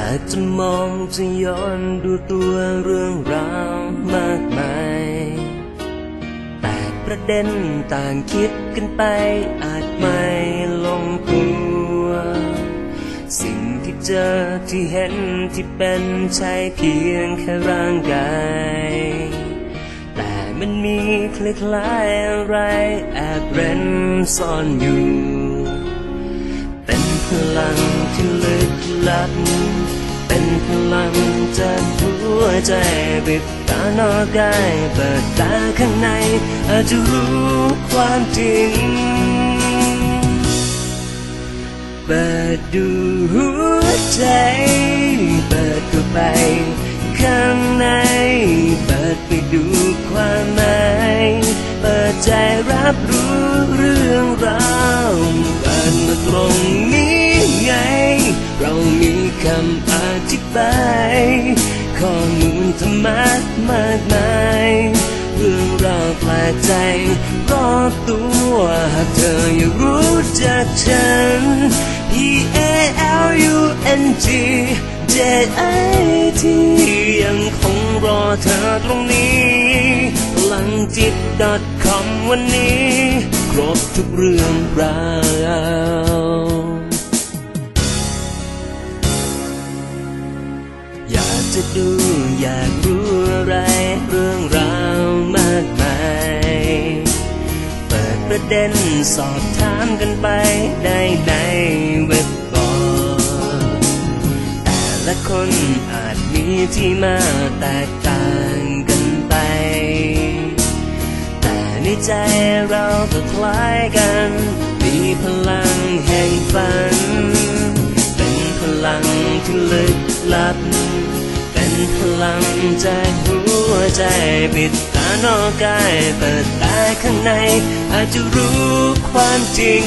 ากจะมองจะย้อนดูตัวเรื่องราวมากมายแต่ประเด็นต่างคิดกันไปอาจไม่ลงตัวสิ่งที่เจอที่เห็นที่เป็นใช่เพียงแค่ร่างกายแต่มันมีคล้ายๆอะไรแอบเร้นซ่อนอยู่เป็นพลังที่ลึกลับเป็นพลังจากหัวใจปิดตานอกกายเปิดตาข้างในอาจจะรู้ความจริงเปิดดูหัวใจเปิดเข้าไปข้างในเปิดไปดูความหมายเปิดใจรับรู้เรื่องราวเปิดมาตรงนี้ไงเรามีคำอธิบายข้อมูลธรรมะมากมายเรื่องราวแปลกใจรอบตัวหากเธออยากรู้จักฉัน PALUNG JIT ยังคงรอเธอตรงนี้พลังจิต .com วันนี้ครบทุกเรื่องราวอยากจะดูอยากรู้อะไรเรื่องราวมากมายเปิดประเด็นสอบถามกันไปได้ในเว็บบอร์ดแต่ละคนอาจมีที่มาแตกต่างกันไปแต่ในใจเราก็คล้ายกันมีพลังแห่งฝันเป็นพลังที่ลึกลับเป็นพลังจากหัวใจปิดตานอกกายเปิดตาข้างในอาจจะรู้ความจริง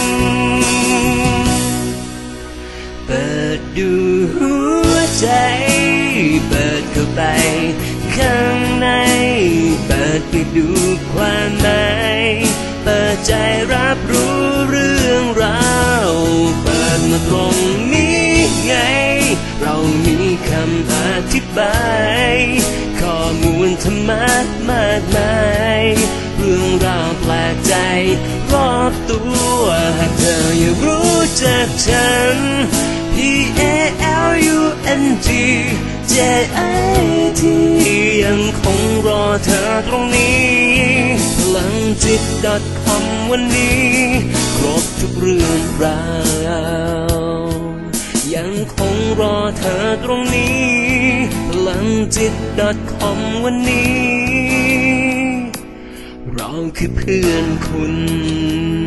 เปิดดูหัวใจเปิดเข้าไปข้างในเปิดไปดูความหมายเปิดใจรับรู้เรื่องราวเปิดมาตรงนี้ไงเรามีคำอธิบายข้อมูลธรรมะมากมายเรื่องราวแปลกใจรอบตัวหากเธออยากรู้จักฉัน PALUNG JIT ยังคงรอเธอตรงนี้พลังจิต .com วันนี้ครบทุกเรื่องราวยังคงรอเธอตรงนี้พลังจิต .com วันนี้เราคือเพื่อนคุณ